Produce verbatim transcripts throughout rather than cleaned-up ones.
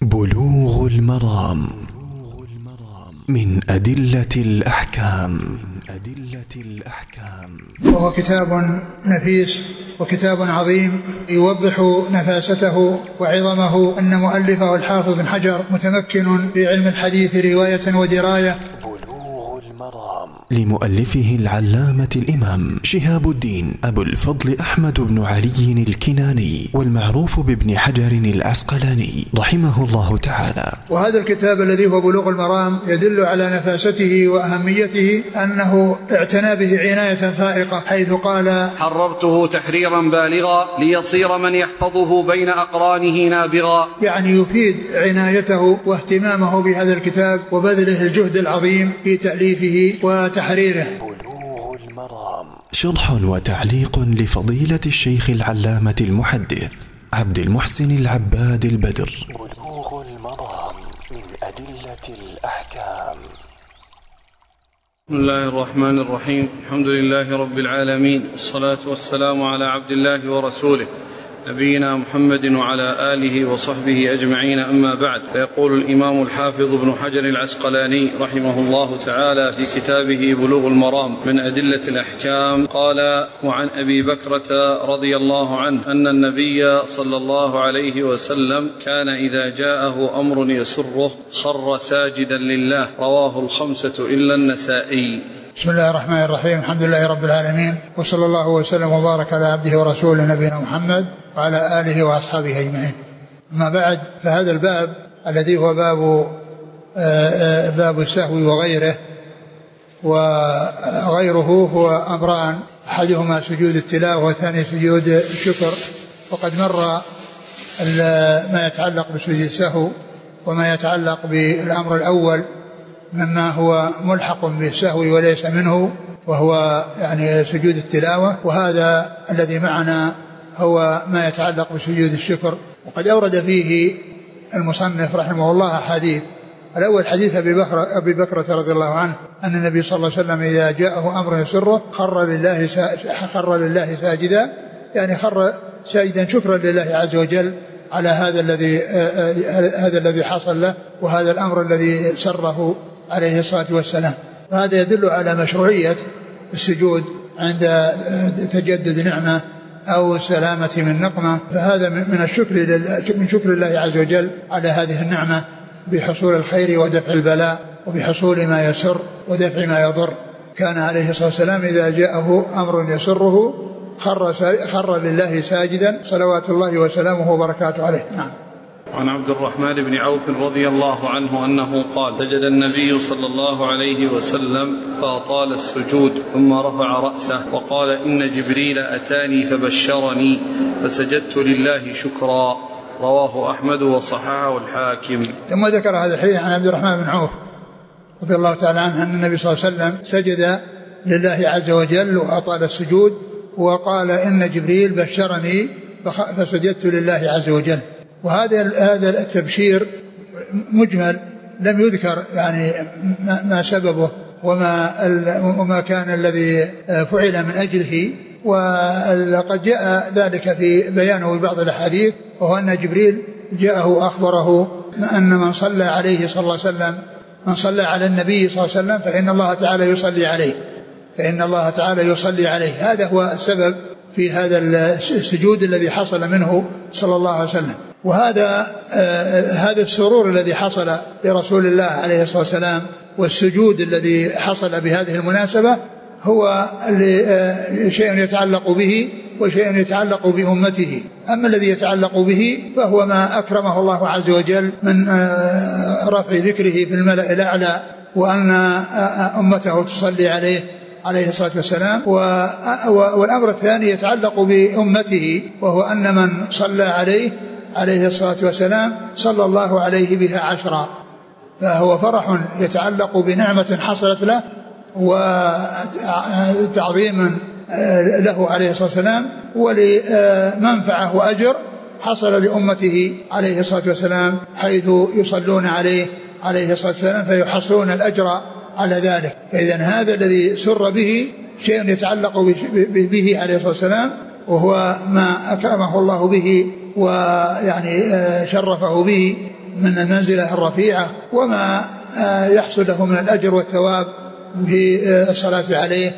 بلوغ المرام من أدلة الأحكام. وهو كتاب نفيس وكتاب عظيم يوضح نفاسته وعظمه. أن مؤلفه الحافظ بن حجر متمكن في علم الحديث رواية ودراية. لمؤلفه العلامة الإمام شهاب الدين أبو الفضل أحمد بن علي الكناني، والمعروف بابن حجر العسقلاني رحمه الله تعالى. وهذا الكتاب الذي هو بلوغ المرام يدل على نفاسته وأهميته، أنه اعتنى به عناية فائقة، حيث قال: حررته تحريرا بالغا ليصير من يحفظه بين أقرانه نابغا. يعني يفيد عنايته واهتمامه بهذا الكتاب وبذله الجهد العظيم في تأليفه وتحريره. بلوغ المرام شرح وتعليق لفضيلة الشيخ العلامة المحدث عبد المحسن العباد البدر. بلوغ المرام من أدلة الأحكام. بسم الله الرحمن الرحيم. الحمد لله رب العالمين، والصلاة والسلام على عبد الله ورسوله نبينا محمد وعلى آله وصحبه أجمعين، أما بعد. فيقول الإمام الحافظ ابن حجر العسقلاني رحمه الله تعالى في كتابه بلوغ المرام من أدلة الأحكام، قال: وعن أبي بكرة رضي الله عنه أن النبي صلى الله عليه وسلم كان إذا جاءه أمر يسره خر ساجدا لله، رواه الخمسة إلا النسائي. بسم الله الرحمن الرحيم. الحمد لله رب العالمين، وصلى الله وسلم وبارك على عبده ورسوله نبينا محمد وعلى آله وأصحابه أجمعين. أما بعد، فهذا الباب الذي هو باب باب السهو وغيره، وغيره هو أمران: أحدهما سجود التلاوة والثاني سجود الشكر. وقد مر ما يتعلق بسجود السهو وما يتعلق بالأمر الأول مما هو ملحق بالسهو وليس منه، وهو يعني سجود التلاوة. وهذا الذي معنا هو ما يتعلق بسجود الشكر. وقد أورد فيه المصنف رحمه الله حديث. الأول حديث أبي بكر أبي بكرة رضي الله عنه أن النبي صلى الله عليه وسلم إذا جاءه أمر يسره خر لله خر لله ساجدا، يعني خر ساجدا شكرا لله عز وجل على هذا الذي هذا الذي حصل له، وهذا الأمر الذي سره عليه الصلاة والسلام. وهذا يدل على مشروعية السجود عند تجدد نعمة أو سلامة من نقمة، فهذا من الشكر من شكر الله عز وجل على هذه النعمة بحصول الخير ودفع البلاء وبحصول ما يسر ودفع ما يضر. كان عليه الصلاة والسلام إذا جاءه أمر يسره خر, خر لله ساجدا صلوات الله وسلامه وبركاته عليه. نعم. عن عبد الرحمن بن عوف رضي الله عنه أنه قال: سجد النبي صلى الله عليه وسلم فأطال السجود ثم رفع رأسه وقال: إن جبريل أتاني فبشرني فسجدت لله شكرا، رواه أحمد وصححه الحاكم. ثم ذكر هذا الحديث عن عبد الرحمن بن عوف رضي الله تعالى عنه أن النبي صلى الله عليه وسلم سجد لله عز وجل وأطال السجود وقال: إن جبريل بشرني فسجدت لله عز وجل. وهذا هذا التبشير مجمل، لم يذكر يعني ما سببه وما وما كان الذي فعل من أجله، ولقد جاء ذلك في بيانه ببعض الأحاديث، وهو أن جبريل جاءه أخبره أن من صلى عليه صلى الله عليه وسلم من صلى على النبي صلى الله عليه وسلم فإن الله تعالى يصلي عليه فإن الله تعالى يصلي عليه. هذا هو السبب في هذا السجود الذي حصل منه صلى الله عليه وسلم. وهذا آه هذا السرور الذي حصل لرسول الله عليه الصلاة والسلام والسجود الذي حصل بهذه المناسبة هو آه شيء يتعلق به وشيء يتعلق بأمته. أما الذي يتعلق به فهو ما أكرمه الله عز وجل من آه رفع ذكره في الملأ الأعلى، وأن آه أمته تصلي عليه عليه الصلاة والسلام. والأمر الثاني يتعلق بأمته، وهو أن من صلى عليه عليه الصلاة والسلام صلى الله عليه بها عشرا، فهو فرح يتعلق بنعمة حصلت له وتعظيم له عليه الصلاة والسلام، ولمنفعة وأجر حصل لأمته عليه الصلاة والسلام حيث يصلون عليه عليه الصلاة والسلام فيحصلون الأجر على ذلك. فإذن هذا الذي سر به شيء يتعلق به عليه الصلاة والسلام، وهو ما أكرمه الله به ويعني شرفه به من المنزلة الرفيعة وما يحصل له من الأجر والثواب في الصلاة عليه،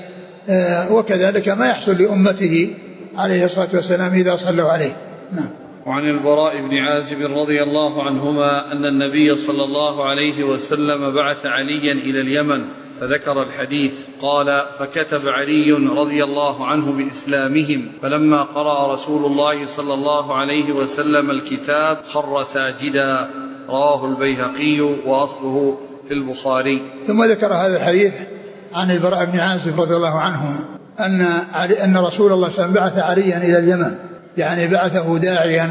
وكذلك ما يحصل لأمته عليه الصلاة والسلام إذا صلوا عليه. نعم. وعن البراء بن عازب رضي الله عنهما أن النبي صلى الله عليه وسلم بعث عليا إلى اليمن فذكر الحديث قال: فكتب علي رضي الله عنه بإسلامهم، فلما قرأ رسول الله صلى الله عليه وسلم الكتاب خر ساجدا. رواه البيهقي وأصله في البخاري. ثم ذكر هذا الحديث عن البراء بن عازب رضي الله عنه أن أن رسول الله صلى الله عليه وسلم بعث عليا إلى اليمن، يعني بعثه داعيا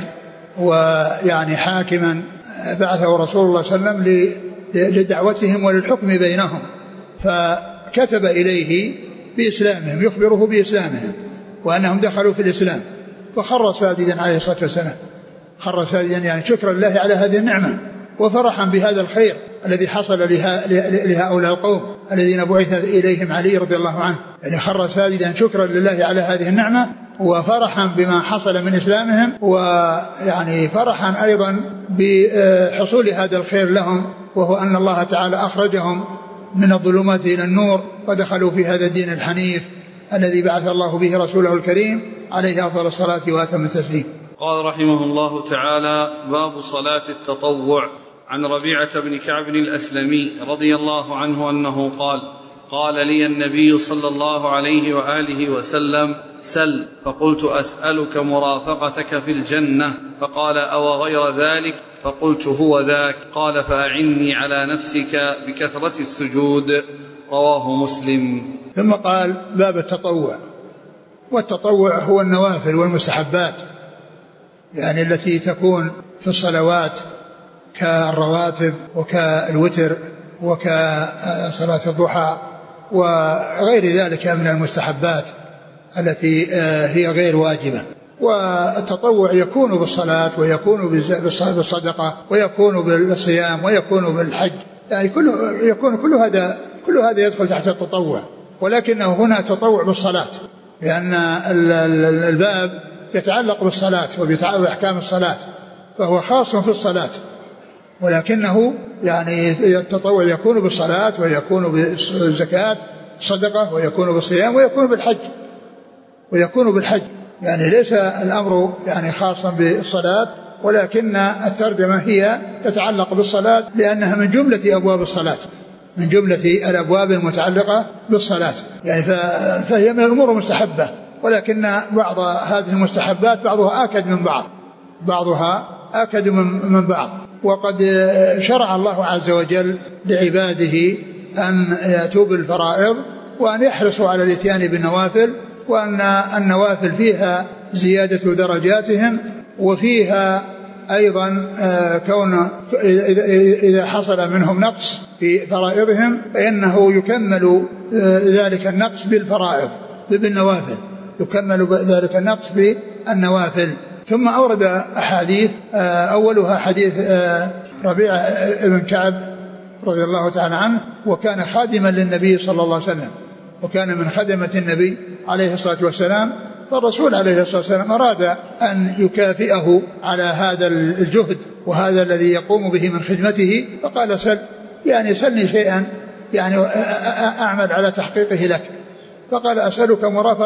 ويعني حاكما، بعثه رسول الله صلى الله عليه وسلم لدعوتهم وللحكم بينهم، فكتب إليه بإسلامهم يخبره بإسلامهم وأنهم دخلوا في الإسلام، فخر ساجدا عليه الصلاة والسلام، خر ساجدا يعني شكرا لله على هذه النعمة وفرحا بهذا الخير الذي حصل لهؤلاء القوم الذين بعث إليهم علي رضي الله عنه، يعني خر ساجدا شكرا لله على هذه النعمة وفرحا بما حصل من إسلامهم، ويعني فرحا أيضا بحصول هذا الخير لهم، وهو أن الله تعالى أخرجهم من الظلمات إلى النور ودخلوا في هذا الدين الحنيف الذي بعث الله به رسوله الكريم عليه أفضل الصلاة وأتم التسليم. قال رحمه الله تعالى: باب صلاة التطوع. عن ربيعة بن كعب الأسلمي رضي الله عنه أنه قال: قال لي النبي صلى الله عليه وآله وسلم: سل. فقلت: أسألك مرافقتك في الجنة. فقال: أو غير ذلك؟ فقلت: هو ذاك. قال: فأعني على نفسك بكثرة السجود. رواه مسلم. ثم قال: باب التطوع. والتطوع هو النوافل والمستحبات، يعني التي تكون في الصلوات كالرواتب وكالوتر وكصلاة الضحى وغير ذلك من المستحبات التي هي غير واجبة. والتطوع يكون بالصلاة ويكون بالصدقة ويكون بالصيام ويكون بالحج، يعني كل يكون كل هذا كل هذا يدخل تحت التطوع، ولكنه هنا تطوع بالصلاة، لأن الباب يتعلق بالصلاة وبأحكام الصلاة، فهو خاص في الصلاة، ولكنه يعني التطوع يكون بالصلاة ويكون بالزكاة الصدقة ويكون بالصيام ويكون بالحج ويكون بالحج يعني ليس الأمر يعني خاصا بالصلاة، ولكن الترجمة هي تتعلق بالصلاة لأنها من جملة أبواب الصلاة، من جملة الأبواب المتعلقة بالصلاة، يعني فهي من الأمور المستحبة، ولكن بعض هذه المستحبات بعضها آكد من بعض بعضها آكد من بعض. وقد شرع الله عز وجل لعباده أن يأتوا بالفرائض وأن يحرصوا على الاتيان بالنوافل، وأن النوافل فيها زيادة درجاتهم، وفيها أيضا كون إذا حصل منهم نقص في فرائضهم فإنه يكمل ذلك النقص بالفرائض بالنوافل، يكمل ذلك النقص بالنوافل. ثم أورد أحاديث، أولها حديث ربيعة بن كعب رضي الله تعالى عنه، وكان خادما للنبي صلى الله عليه وسلم، وكان من خدمة النبي عليه الصلاة والسلام، فالرسول عليه الصلاة والسلام أراد أن يكافئه على هذا الجهد وهذا الذي يقوم به من خدمته، فقال: سل، يعني سلني شيئا يعني أعمل على تحقيقه لك. فقال: أسألك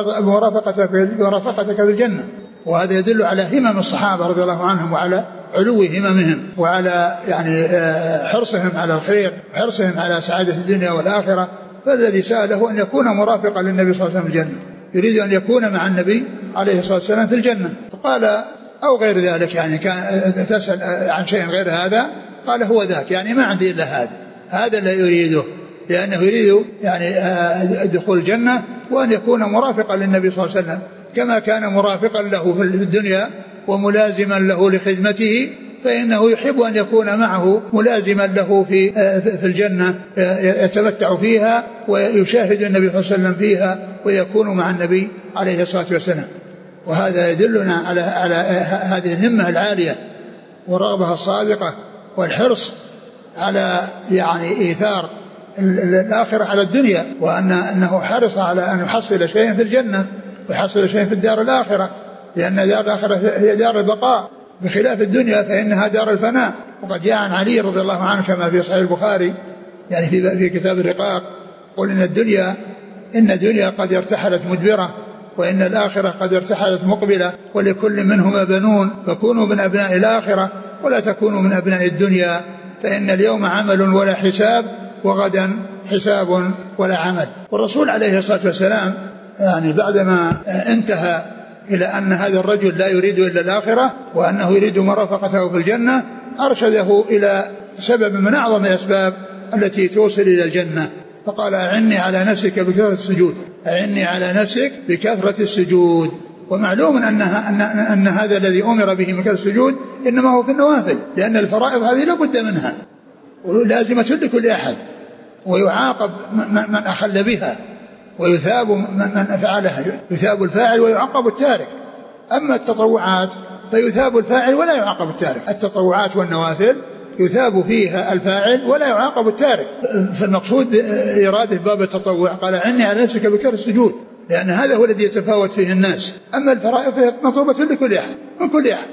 مرافقتك في الجنة. وهذا يدل على همم الصحابة رضي الله عنهم وعلى علو هممهم وعلى يعني حرصهم على الخير وحرصهم على سعادة الدنيا والآخرة. فالذي سأله أن يكون مرافقا للنبي صلى الله عليه وسلم في الجنة، يريد أن يكون مع النبي عليه الصلاة والسلام في الجنة. فقال: أو غير ذلك، يعني كان تسأل عن شيء غير هذا؟ قال: هو ذاك، يعني ما عندي إلا هذا، هذا لا يريده، لأنه يريد يعني دخول الجنة وأن يكون مرافقا للنبي صلى الله عليه وسلم كما كان مرافقا له في الدنيا وملازما له لخدمته، فإنه يحب أن يكون معه ملازما له في في الجنة يتمتع فيها ويشاهد النبي صلى الله عليه وسلم فيها ويكون مع النبي عليه الصلاة والسلام. وهذا يدلنا على على هذه الهمة العالية والرغبة الصادقة والحرص على يعني إيثار الآخرة على الدنيا، وأن أنه حرص على أن يحصل شيئا في الجنة ويحصل شيئا في الدار الآخرة، لأن دار الآخرة هي دار البقاء بخلاف الدنيا فإنها دار الفناء. وقد جاء عن علي رضي الله عنه كما في صحيح البخاري يعني في في كتاب الرقاق قل إن الدنيا إن الدنيا قد ارتحلت مدبرة وإن الآخرة قد ارتحلت مقبلة ولكل منهما بنون فكونوا من أبناء الآخرة ولا تكونوا من أبناء الدنيا فإن اليوم عمل ولا حساب وغدا حساب ولا عمل. والرسول عليه الصلاة والسلام يعني بعدما انتهى إلى أن هذا الرجل لا يريد إلا الآخرة وأنه يريد مرافقته في الجنة أرشده إلى سبب من أعظم الأسباب التي توصل إلى الجنة فقال أعني على نفسك بكثرة السجود أعني على نفسك بكثرة السجود. ومعلوم أنها أن, أن هذا الذي أمر به من كثرة السجود إنما هو في النوافل لأن الفرائض هذه لا بد منها ولازمة لكل أحد ويعاقب من أخل بها ويثاب من فعلها يثاب الفاعل ويعاقب التارك. أما التطوعات فيثاب الفاعل ولا يعاقب التارك. التطوعات والنوافل يثاب فيها الفاعل ولا يعاقب التارك. فالمقصود بإرادة باب التطوع قال عني على نفسك بكثرة السجود لأن هذا هو الذي يتفاوت فيه الناس. أما الفرائض فهي مطلوبة لكل أحد من كل أحد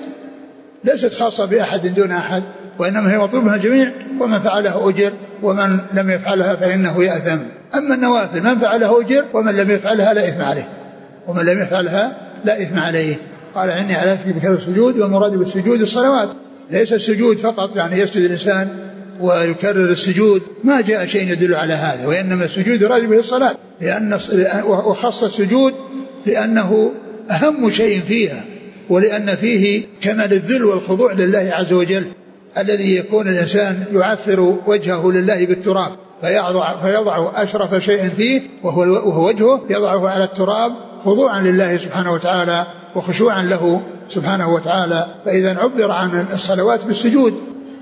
ليست خاصة بأحد دون أحد وإنما هي مطلوبة من الجميع ومن فعلها أجر ومن لم يفعلها فإنه يأثم. أما النوافل من فعلها أجر ومن لم يفعلها لا إثم عليه ومن لم يفعلها لا إثم عليه. قال عني على نفسك بكثرة السجود والمراد بالسجود الصلوات ليس السجود فقط يعني يسجد الإنسان ويكرر السجود ما جاء شيء يدل على هذا وإنما السجود يراد به الصلاة لأن وخص السجود لأنه أهم شيء فيها ولأن فيه كمال الذل والخضوع لله عز وجل الذي يكون الإنسان يعثر وجهه لله بالتراب فيضع, فيضع أشرف شيء فيه وهو, وهو وجهه يضعه على التراب خضوعا لله سبحانه وتعالى وخشوعا له سبحانه وتعالى. فإذا عبر عن الصلوات بالسجود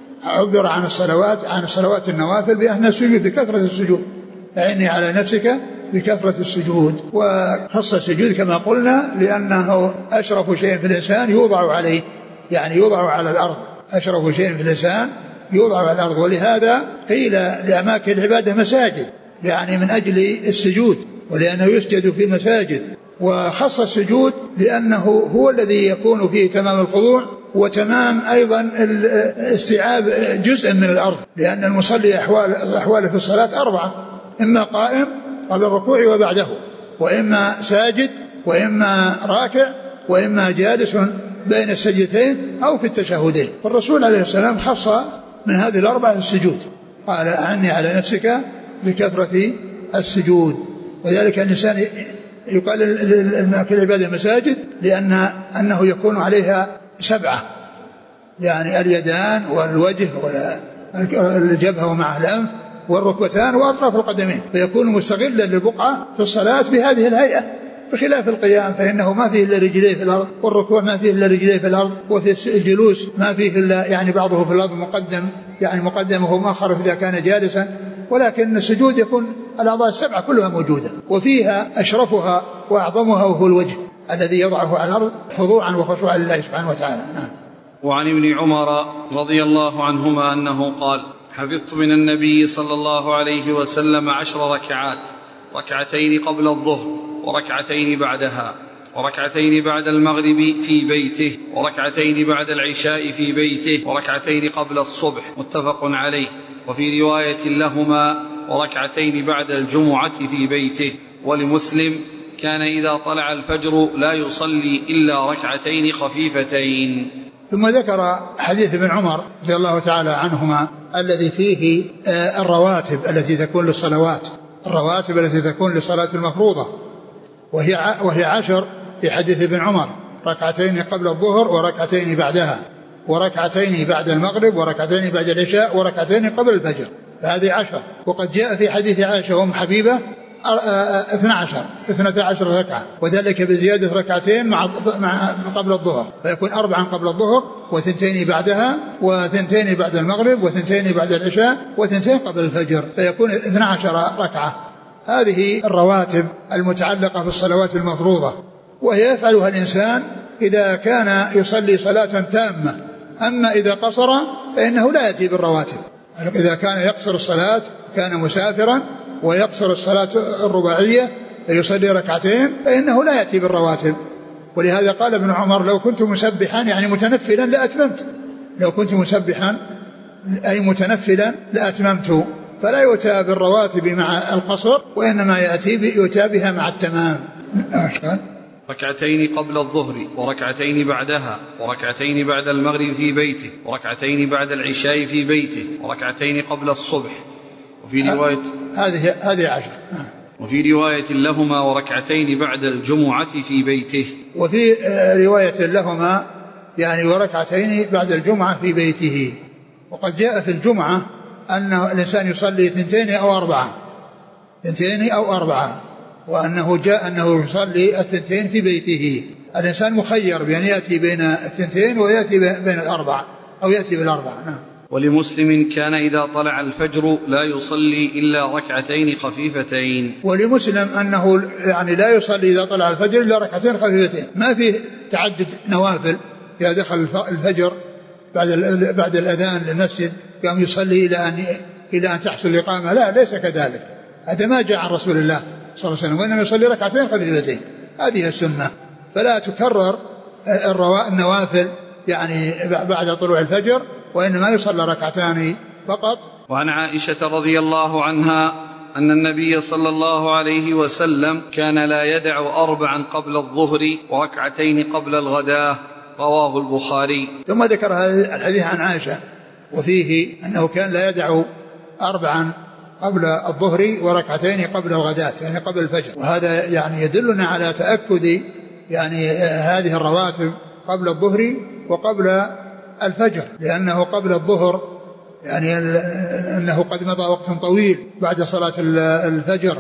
عبر عن الصلوات عن الصلوات النوافل بأن السجود بكثرة السجود فإني على نفسك بكثرة السجود. وخص السجود كما قلنا لأنه أشرف شيء في الإنسان يوضع عليه يعني يوضع على الأرض أشرف شيء في الإنسان يوضع على الأرض. ولهذا قيل لأماكن العبادة مساجد يعني من أجل السجود ولأنه يسجد في المساجد. وخص السجود لأنه هو الذي يكون فيه تمام الخضوع وتمام أيضا استيعاب جزء من الأرض لأن المصلي أحوال أحواله في الصلاة أربعة إما قائم قبل الركوع وبعده وإما ساجد وإما راكع وإما جالس بين السجدتين أو في التشهدين. فالرسول عليه السلام خص من هذه الأربعة السجود قال أعني على نفسك بكثرة السجود. وذلك الإنسان يقال للأماكن العبادة مساجد لأن أنه يكون عليها سبعة يعني اليدان والوجه والجبهة ومعه الأنف والركبتان وأطراف القدمين فيكون مستغلا للبقعة في الصلاة بهذه الهيئة بخلاف القيام فإنه ما فيه إلا رجليه في الأرض والركوع ما فيه إلا رجليه في الأرض وفي الجلوس ما فيه إلا يعني بعضه في الأرض مقدم يعني مقدمه ومؤخر إذا كان جالسا. ولكن السجود يكون الأعضاء السبعة كلها موجودة وفيها أشرفها وأعظمها وهو الوجه الذي يضعه على الأرض خضوعا وخشوعا لله سبحانه وتعالى. نعم. وعن ابن عمر رضي الله عنهما أنه قال حفظت من النبي صلى الله عليه وسلم عشر ركعات ركعتين قبل الظهر وركعتين بعدها وركعتين بعد المغرب في بيته وركعتين بعد العشاء في بيته وركعتين قبل الصبح متفق عليه. وفي رواية لهما وركعتين بعد الجمعة في بيته. ولمسلم كان إذا طلع الفجر لا يصلي إلا ركعتين خفيفتين. ثم ذكر حديث ابن عمر رضي الله تعالى عنهما الذي فيه الرواتب التي تكون للصلوات الرواتب التي تكون للصلاة المفروضة وهي وهي عشر في حديث ابن عمر ركعتين قبل الظهر وركعتين بعدها وركعتين بعد المغرب وركعتين بعد العشاء وركعتين قبل الفجر فهذه عشر. وقد جاء في حديث عائشة وأم حبيبة اثنا عشر اثنتا عشر ركعة وذلك بزيادة ركعتين مع قبل الظهر فيكون أربعا قبل الظهر وثنتين بعدها وثنتين بعد المغرب وثنتين بعد العشاء وثنتين قبل الفجر فيكون اثنا عشر ركعة. هذه الرواتب المتعلقة بالصلوات المفروضة وهي يفعلها الإنسان إذا كان يصلي صلاة تامة. أما إذا قصر فإنه لا يأتي بالرواتب. إذا كان يقصر الصلاة كان مسافرا ويقصر الصلاة الرباعية فيصلي ركعتين فإنه لا يأتي بالرواتب. ولهذا قال ابن عمر لو كنت مسبحا يعني متنفلا لأتممت لو كنت مسبحا أي متنفلا لأتممت، فلا يؤتى بالرواتب مع القصر، وإنما يأتي يؤتى بها مع التمام. أشكال ركعتين قبل الظهر وركعتين بعدها وركعتين بعد المغرب في بيته وركعتين بعد العشاء في بيته وركعتين قبل الصبح. وفي رواية هذه هذه عشر. وفي رواية لهما وركعتين بعد الجمعة في بيته. وفي رواية لهما يعني وركعتين بعد الجمعة في بيته. وقد جاء في الجمعة أن الإنسان يصلي ثنتين أو أربعة ثنتين أو أربعة وأنه جاء أنه يصلي الثنتين في بيته. الإنسان مخير بأن يأتي بين الثنتين ويأتي بين الأربعة أو يأتي بالأربعة. نعم. ولمسلم كان إذا طلع الفجر لا يصلي إلا ركعتين خفيفتين. ولمسلم أنه يعني لا يصلي إذا طلع الفجر إلا ركعتين خفيفتين، ما في تعدد نوافل. إذا دخل الفجر بعد بعد الأذان للمسجد قام يصلي إلى أن إلى أن تحصل الإقامة، لا، ليس كذلك، هذا ما جاء عن رسول الله صلى الله عليه وسلم، وإنما يصلي ركعتين خفيفتين، هذه السنة. فلا تكرر النوافل يعني بعد طلوع الفجر، وإنما يصلى ركعتان فقط. وعن عائشة رضي الله عنها أن النبي صلى الله عليه وسلم كان لا يدع أربعا قبل الظهر وركعتين قبل الغداة، رواه البخاري. ثم ذكر هذا الحديث عن عائشة وفيه أنه كان لا يدع أربعا قبل الظهر وركعتين قبل الغداة، يعني قبل الفجر. وهذا يعني يدلنا على تأكد يعني هذه الرواتب قبل الظهر وقبل الفجر، لأنه قبل الظهر يعني أنه قد مضى وقت طويل بعد صلاة الفجر،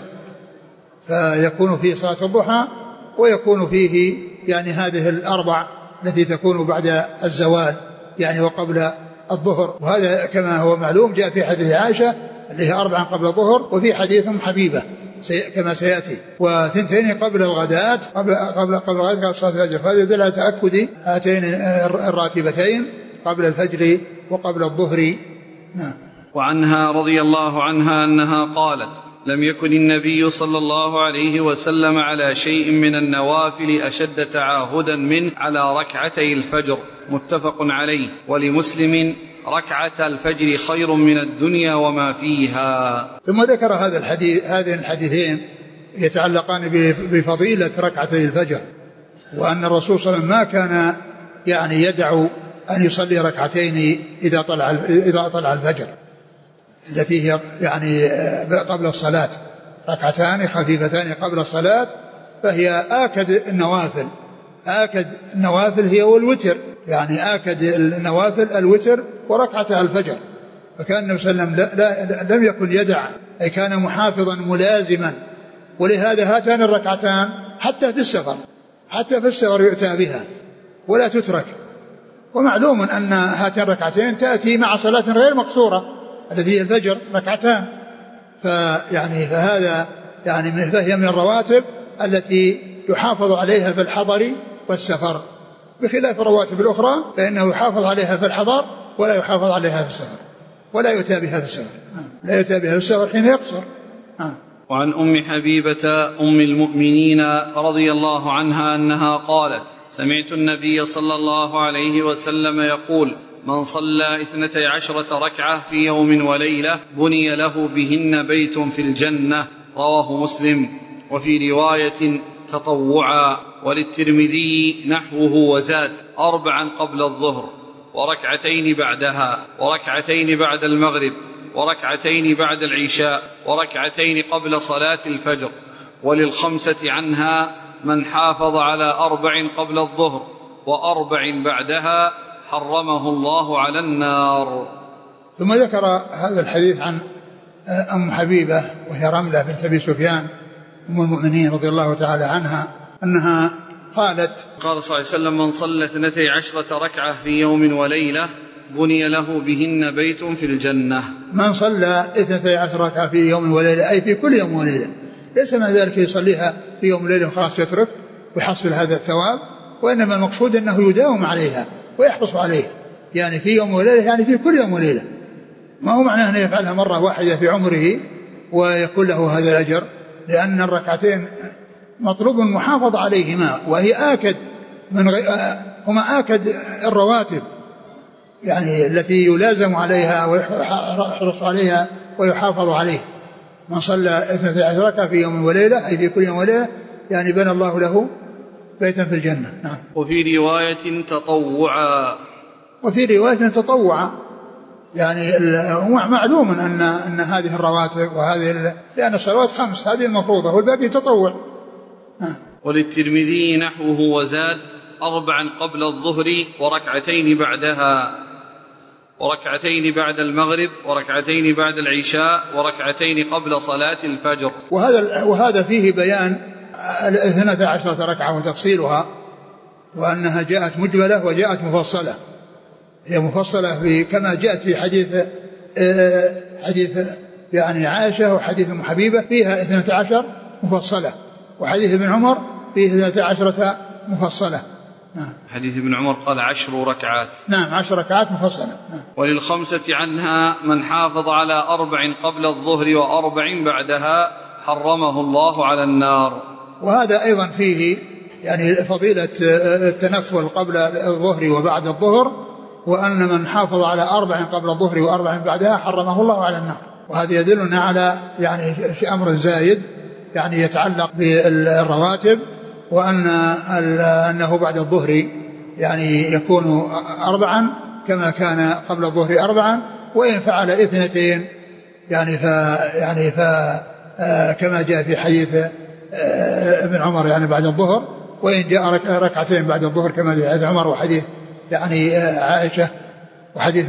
فيكون فيه صلاة الضحى ويكون فيه يعني هذه الأربع التي تكون بعد الزوال يعني وقبل الظهر. وهذا كما هو معلوم جاء في حديث عائشة اللي هي أربعا قبل الظهر، وفي حديث حبيبة كما سيأتي، وثنتين قبل الغداة قبل قبل قبل الغداة قبل صلاة الفجر. فهذا يدل على تأكد هاتين الراتبتين قبل الفجر وقبل الظهر. نعم. وعنها رضي الله عنها أنها قالت: لم يكن النبي صلى الله عليه وسلم على شيء من النوافل أشد تعاهدا منه على ركعتي الفجر، متفق عليه. ولمسلم: ركعة الفجر خير من الدنيا وما فيها. ثم ذكر هذا الحديث هذين الحديثين يتعلقان بفضيلة ركعتي الفجر، وأن الرسول صلى الله عليه وسلم ما كان يعني يدع أن يصلي ركعتين إذا طلع إذا طلع الفجر التي هي يعني قبل الصلاة، ركعتان خفيفتان قبل الصلاة، فهي آكد النوافل. آكد النوافل هي والوتر، يعني آكد النوافل الوتر وركعة الفجر. فكان النبي صلى الله عليه وسلم لا لا لم يكن يدع، أي كان محافظا ملازما. ولهذا هاتان الركعتان حتى في السفر حتى في السفر يؤتى بها ولا تترك. ومعلوم أن هاتين الركعتين تأتي مع صلاة غير مقصورة التي هي الفجر ركعتان، فيعني فهذا يعني فهي من الرواتب التي يحافظ عليها في الحضر والسفر، بخلاف الرواتب الأخرى فإنه يحافظ عليها في الحضر ولا يحافظ عليها في السفر، ولا يؤتى بها في السفر، لا يؤتى بها في السفر حين يقصر. وعن أم حبيبة أم المؤمنين رضي الله عنها أنها قالت: سمعت النبي صلى الله عليه وسلم يقول: من صلى اثنتي عشرة ركعة في يوم وليلة بني له بهن بيت في الجنة، رواه مسلم. وفي رواية: تطوعا. وللترمذي نحوه وزاد: أربعا قبل الظهر وركعتين بعدها وركعتين بعد المغرب وركعتين بعد العشاء وركعتين قبل صلاة الفجر. وللخمسة عنها: من حافظ على أربع قبل الظهر وأربع بعدها حرمه الله على النار. ثم ذكر هذا الحديث عن أم حبيبة وهي رملة بنت أبي سفيان أم المؤمنين رضي الله تعالى عنها أنها قالت: قال صلى الله عليه وسلم: من صلى اثنتي عشرة ركعة في يوم وليلة بني له بهن بيت في الجنة. من صلى اثنتي عشرة ركعة في يوم وليلة أي في كل يوم وليلة، ليس من ذلك يصليها في يوم وليلة وخلاص يترك ويحصل هذا الثواب، وإنما المقصود أنه يداوم عليها ويحرص عليها، يعني في يوم وليلة يعني في كل يوم وليلة، ما هو معناه أنه يفعلها مرة واحدة في عمره ويكون له هذا الأجر، لأن الركعتين مطلوب المحافظة عليهما، وهي آكد من غي... هما آكد الرواتب يعني التي يلازم عليها ويحرص عليها ويحافظ عليه. من صلى اثنتي عشرة ركعة في يوم وليلة أي في كل يوم وليلة يعني بنى الله له بيتا في الجنة. نعم. وفي رواية تطوعا، وفي رواية تطوعا يعني معلوم أن أن هذه الرواتب وهذه لأن الصلوات خمس هذه المفروضة والباقي تطوع. نعم. وللترمذي نحوه وزاد أربعا قبل الظهر وركعتين بعدها وركعتين بعد المغرب وركعتين بعد العشاء وركعتين قبل صلاة الفجر. وهذا وهذا فيه بيان الاثنتا عشرة ركعة وتفصيلها، وأنها جاءت مجملة وجاءت مفصلة. هي مفصلة كما جاءت في حديث حديث يعني عائشة وحديث أم حبيبة فيها اثنتا عشر مفصلة، وحديث ابن عمر فيه اثنتا عشرة مفصلة. نعم. حديث ابن عمر قال عشر ركعات. نعم عشر ركعات مفصلة. نعم. وللخمسة عنها من حافظ على أربع قبل الظهر وأربع بعدها حرمه الله على النار. وهذا أيضا فيه يعني فضيلة التنفل قبل الظهر وبعد الظهر، وأن من حافظ على أربع قبل الظهر وأربع بعدها حرمه الله على النار. وهذا يدلنا على يعني في أمر زايد يعني يتعلق بالرواتب، وأن أنه بعد الظهر يعني يكون أربعا كما كان قبل الظهر أربعا، وإن فعل اثنتين يعني ف يعني ف كما جاء في حديث ابن عمر يعني بعد الظهر، وإن جاء ركعتين بعد الظهر كما في حديث عمر وحديث يعني عائشة وحديث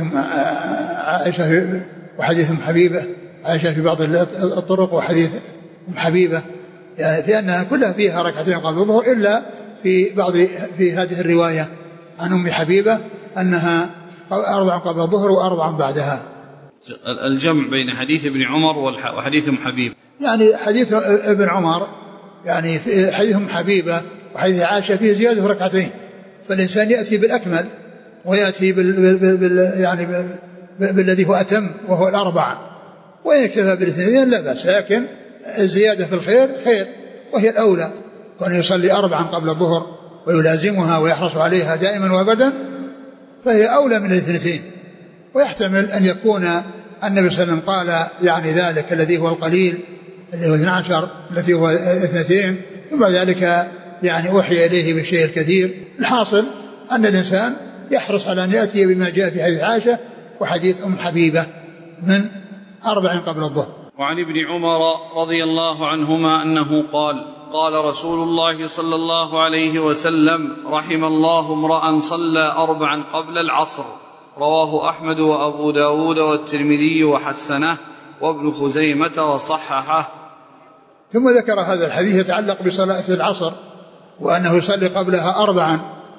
عائشة وحديث أم حبيبة عائشة في بعض الطرق وحديث أم حبيبة يعني لأنها كلها فيها ركعتين قبل الظهر، إلا في بعض في هذه الرواية عن أم حبيبة أنها أربع قبل الظهر وأربع بعدها. الجمع بين حديث ابن عمر وحديث أم حبيبة يعني حديث ابن عمر يعني في حديث أم حبيبة وحديث عائشة فيه زيادة ركعتين، فالإنسان يأتي بالأكمل ويأتي بال بال بال يعني بالذي هو أتم وهو الأربعة، وإن اكتفى بالاثنين لا بأس، لكن الزيادة في الخير خير وهي الأولى، وأن يصلي أربعا قبل الظهر ويلازمها ويحرص عليها دائما وأبدا فهي أولى من الاثنتين. ويحتمل أن يكون النبي صلى الله عليه وسلم قال يعني ذلك الذي هو القليل الذي هو اثني عشر الذي هو اثنتين، ثم ذلك يعني أوحي إليه بالشيء الكثير. الحاصل أن الإنسان يحرص على أن يأتي بما جاء في حديث عائشة وحديث أم حبيبة من أربع قبل الظهر. وعن ابن عمر رضي الله عنهما أنه قال قال رسول الله صلى الله عليه وسلم رحم الله امرأ صلى أربعا قبل العصر. رواه أحمد وأبو داود والترمذي وحسنه وابن خزيمة وصححه. ثم ذكر هذا الحديث يتعلق بصلاة العصر وأنه يصلي قبلها أربعا،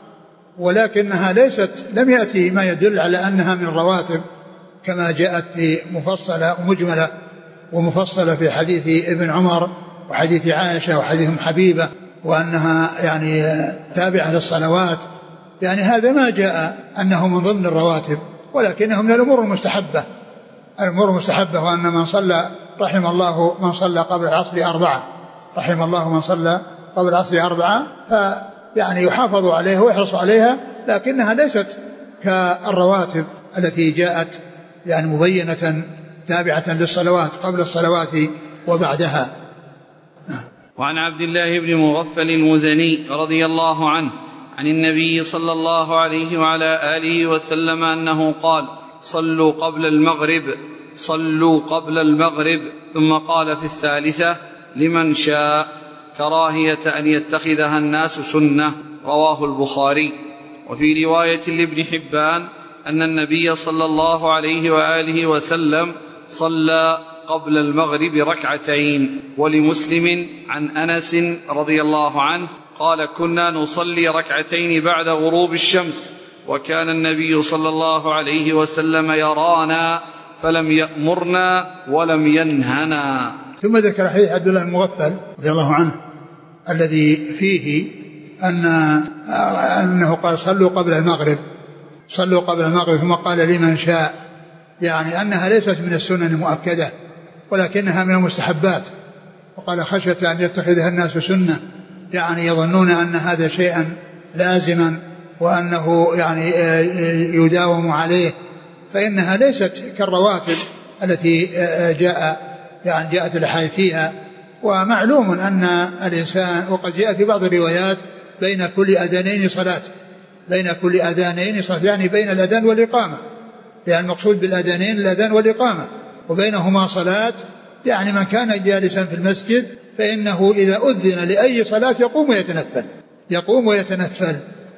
ولكنها ليست لم يأتي ما يدل على أنها من الرواتب كما جاءت في مفصلة ومجملة ومفصلة في حديث ابن عمر وحديث عائشة وحديث أم حبيبة، وأنها يعني تابعة للصلوات. يعني هذا ما جاء أنه من ضمن الرواتب، ولكنه من الأمور المستحبة الأمور المستحبة وأن من صلى رحم الله من صلى قبل العصر أربعة رحم الله من صلى قبل العصر أربعة، فيعني يحافظ عليها ويحرص عليها، لكنها ليست كالرواتب التي جاءت يعني مبينة تابعة للصلوات قبل الصلوات وبعدها. وعن عبد الله بن مغفل المزني رضي الله عنه عن النبي صلى الله عليه وعلى آله وسلم أنه قال صلوا قبل المغرب صلوا قبل المغرب ثم قال في الثالثة لمن شاء كراهية أن يتخذها الناس سنة. رواه البخاري. وفي رواية لابن حبان أن النبي صلى الله عليه وآله وسلم صلى قبل المغرب ركعتين. ولمسلم عن أنس رضي الله عنه قال كنا نصلي ركعتين بعد غروب الشمس وكان النبي صلى الله عليه وسلم يرانا فلم يأمرنا ولم ينهنا. ثم ذكر حديث عبد الله المغفل رضي الله عنه الذي فيه أن أنه قال صلوا قبل المغرب صلوا قبل المغرب ثم قال لمن شاء، يعني أنها ليست من السنن المؤكدة ولكنها من المستحبات، وقال خشية أن يتخذها الناس سنة، يعني يظنون أن هذا شيئا لازما وأنه يعني يداوم عليه، فإنها ليست كالرواتب التي جاء يعني جاءت الأحاديث فيها. ومعلوم أن الإنسان، وقد جاء في بعض الروايات بين كل أذانين صلاة، بين كل أذانين صلاة يعني بين الأذان والإقامة، لأن المقصود بالأذانين الأذان والإقامة، وبينهما صلاة، يعني من كان جالسا في المسجد فإنه إذا أذن لأي صلاة يقوم ويتنفل يقوم ويتنفل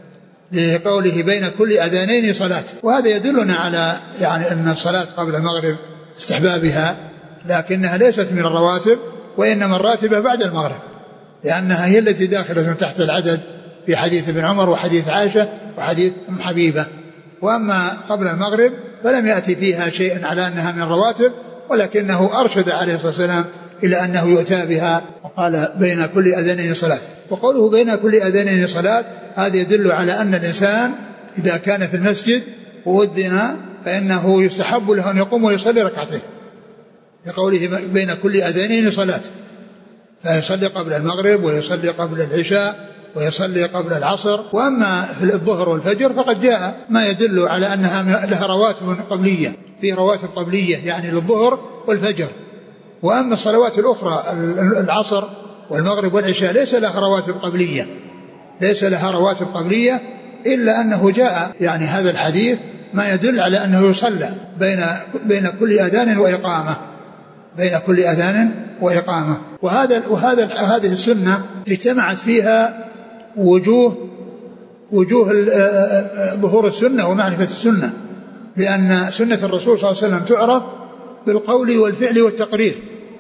لقوله بين كل أذانين صلاة. وهذا يدلنا على يعني أن الصلاة قبل المغرب استحبابها، لكنها ليست من الرواتب، وإنما الراتبة بعد المغرب، لأنها هي التي داخلة تحت العدد في حديث ابن عمر وحديث عائشة وحديث أم حبيبة. وأما قبل المغرب فلم يأتي فيها شيء على أنها من الرواتب، ولكنه أرشد عليه الصلاة والسلام إلى أنه يؤتى بها، وقال بين كل أذانين صلاة. وقوله بين كل أذانين صلاة هذا يدل على أن الإنسان إذا كان في المسجد وأذن فإنه يستحب له أن يقوم ويصلي ركعتين، لقوله بين كل أذانين صلاة، فيصلي قبل المغرب ويصلي قبل العشاء ويصلي قبل العصر. وأما في الظهر والفجر فقد جاء ما يدل على أنها لها رواتب قبلية، في رواتب قبلية يعني للظهر والفجر. وأما الصلوات الأخرى العصر والمغرب والعشاء ليس لها رواتب قبلية ليس لها رواتب قبلية إلا أنه جاء يعني هذا الحديث ما يدل على أنه يصلى بين بين كل أذان وإقامة بين كل أذان وإقامة. وهذا وهذا هذه السنة اجتمعت فيها وجوه وجوه ظهور السنة ومعرفة السنة، لأن سنة الرسول صلى الله عليه وسلم تعرف بالقول والفعل والتقرير.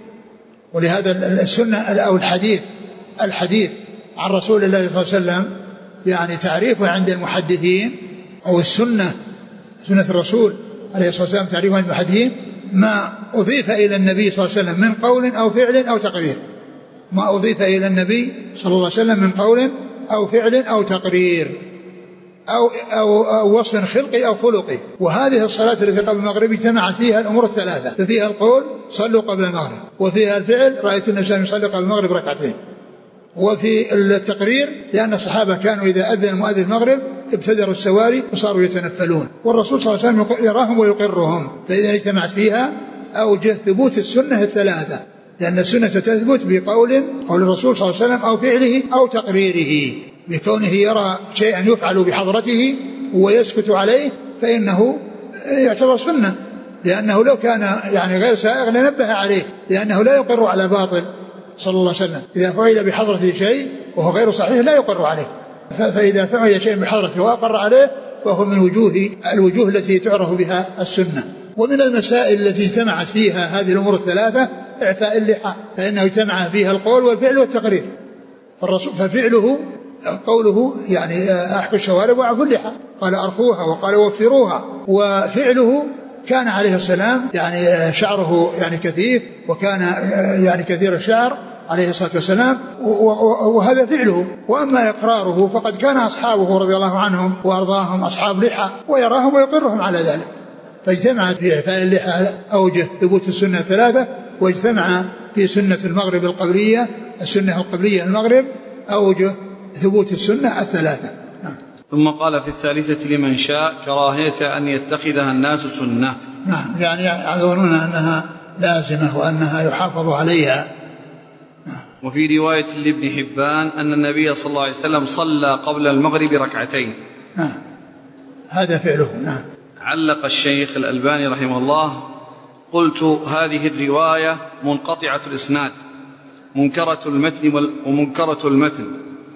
ولهذا السنة أو الحديث الحديث عن رسول الله صلى الله عليه وسلم يعني تعريفه عند المحدثين، أو السنة سنة الرسول عليه الصلاة والسلام تعريفه عند المحدثين ما أضيف إلى النبي صلى الله عليه وسلم من قول أو فعل أو تقرير، ما أضيف إلى النبي صلى الله عليه وسلم من قول أو فعل أو تقرير أو, أو, أو وصف خلقي أو خلقي. وهذه الصلاة التي قبل المغرب اجتمعت فيها الأمور الثلاثة، ففيها القول صلوا قبل المغرب، وفيها الفعل رأيت النبي صلى الله عليه وسلم يصلي قبل المغرب ركعتين، وفي التقرير لأن الصحابة كانوا إذا أذن المؤذن المغرب ابتدروا السواري وصاروا يتنفلون، والرسول صلى الله عليه وسلم يراهم ويقرهم. فإذا اجتمعت فيها أوجه ثبوت السنة الثلاثة، لأن السنة تثبت بقول قول الرسول صلى الله عليه وسلم أو فعله أو تقريره، بكونه يرى شيئا يفعل بحضرته ويسكت عليه فإنه يعتبر سنة، لأنه لو كان يعني غير سائغ لنبه عليه، لأنه لا يقر على باطل صلى الله عليه وسلم. إذا فعل بحضرته شيء وهو غير صحيح لا يقر عليه، فإذا فعل شيء بحضرته وأقر عليه فهو من وجوه الوجوه التي تعرف بها السنة. ومن المسائل التي اجتمعت فيها هذه الأمور الثلاثة إعفاء اللحى، فإنه اجتمع فيها القول والفعل والتقرير. فالرسول ففعله قوله يعني أحكوا الشوارب وأعفوا اللحى، قال أرخوها وقال وفروها. وفعله كان عليه السلام يعني شعره يعني كثيف، وكان يعني كثير الشعر عليه الصلاة والسلام، وهذا فعله. وأما إقراره فقد كان أصحابه رضي الله عنهم وأرضاهم أصحاب لحى ويراهم ويقرهم على ذلك. فاجتمعت في إعفاء اللحى أوجه ثبوت السنة الثلاثة، واجتمع في سنة المغرب القبلية السنة القبلية المغرب أوجه ثبوت السنة الثلاثة. نعم. ثم قال في الثالثة لمن شاء كراهية أن يتخذها الناس سنة. نعم، يعني يعذرون أنها لازمة وأنها يحافظ عليها. نعم. وفي رواية لابن حبان أن النبي صلى الله عليه وسلم صلى قبل المغرب ركعتين. نعم، هذا فعله. نعم. علق الشيخ الألباني رحمه الله: قلت هذه الرواية منقطعة الإسناد منكرة المتن ومنكرة المتن،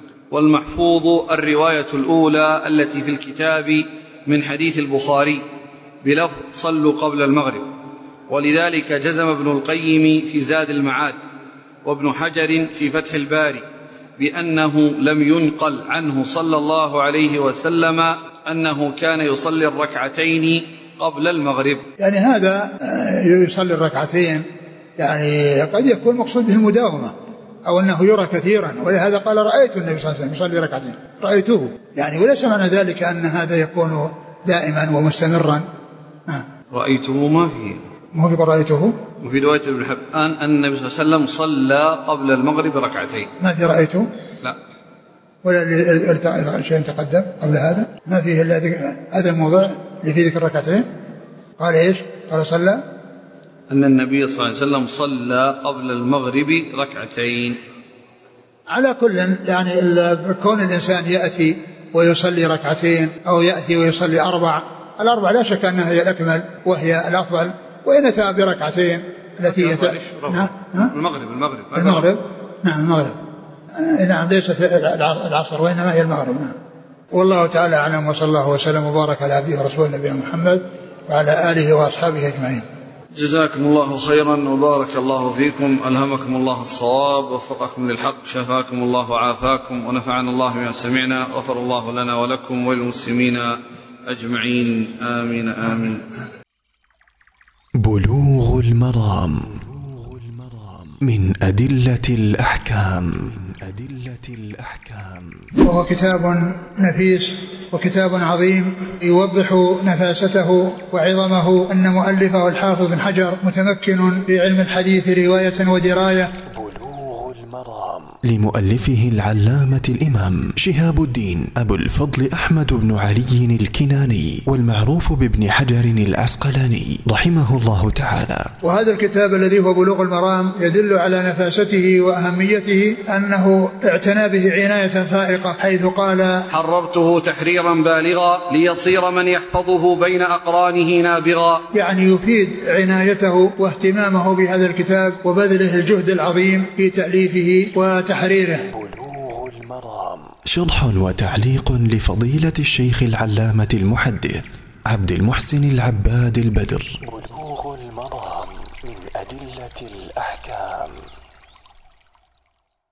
والمحفوظ الرواية الأولى التي في الكتاب من حديث البخاري بلفظ صلوا قبل المغرب. ولذلك جزم ابن القيم في زاد المعاد وابن حجر في فتح الباري بأنه لم ينقل عنه صلى الله عليه وسلم أنه كان يصلي الركعتين قبل المغرب. يعني هذا يصلي الركعتين يعني قد يكون مقصود به المداومة، أو أنه يرى كثيرا، ولهذا قال رأيت النبي صلى الله عليه وسلم يصلي ركعتين، رأيته يعني، وليس معنى ذلك أن هذا يكون دائما ومستمرا. آه. رأيته ما فيه، ما في رأيته. وفي رواية ابن حبان أن النبي صلى الله عليه وسلم صلى قبل المغرب ركعتين. ما في رأيته. لا. ولا اللي شيء تقدم قبل هذا ما فيه إلا هذا الموضوع اللي فيه ذكر ركعتين. قال إيش؟ قال صلى أن النبي صلى الله عليه وسلم صلى قبل المغرب ركعتين. على كل يعني كون الإنسان يأتي ويصلي ركعتين أو يأتي ويصلي أربع، الأربع لا شك أنها هي الأكمل وهي الأفضل، وإن أتى بركعتين التي يت... نعم المغرب المغرب المغرب نعم المغرب نعم ليست العصر وإنما هي المغرب. نعم. والله تعالى أعلم، وصلى الله وسلم وبارك على عبده ورسوله نبينا محمد وعلى آله وأصحابه أجمعين. جزاكم الله خيرا وبارك الله فيكم، ألهمكم الله الصواب، وفقكم للحق، شفاكم الله وعافاكم، ونفعنا الله بما سمعنا، غفر الله لنا ولكم وللمسلمين أجمعين، آمين آمين. بلوغ المرام من أدلة الأحكام. وهو كتاب نفيس وكتاب عظيم يوضح نفاسته وعظمه، أن مؤلفه الحافظ بن حجر متمكن في علم الحديث رواية ودراية. بلوغ المرام لمؤلفه العلامة الإمام شهاب الدين أبو الفضل أحمد بن علي الكناني، والمعروف بابن حجر العسقلاني رحمه الله تعالى. وهذا الكتاب الذي هو بلوغ المرام يدل على نفاسته وأهميته، أنه اعتنى به عناية فائقة، حيث قال: حررته تحريرا بالغا ليصير من يحفظه بين أقرانه نابغا. يعني يفيد عنايته واهتمامه بهذا الكتاب وبذله الجهد العظيم في تأليفه وتحريره. بلوغ المرام شرح وتعليق لفضيلة الشيخ العلامة المحدث عبد المحسن العباد البدر. بلوغ المرام من أدلة الأحكام.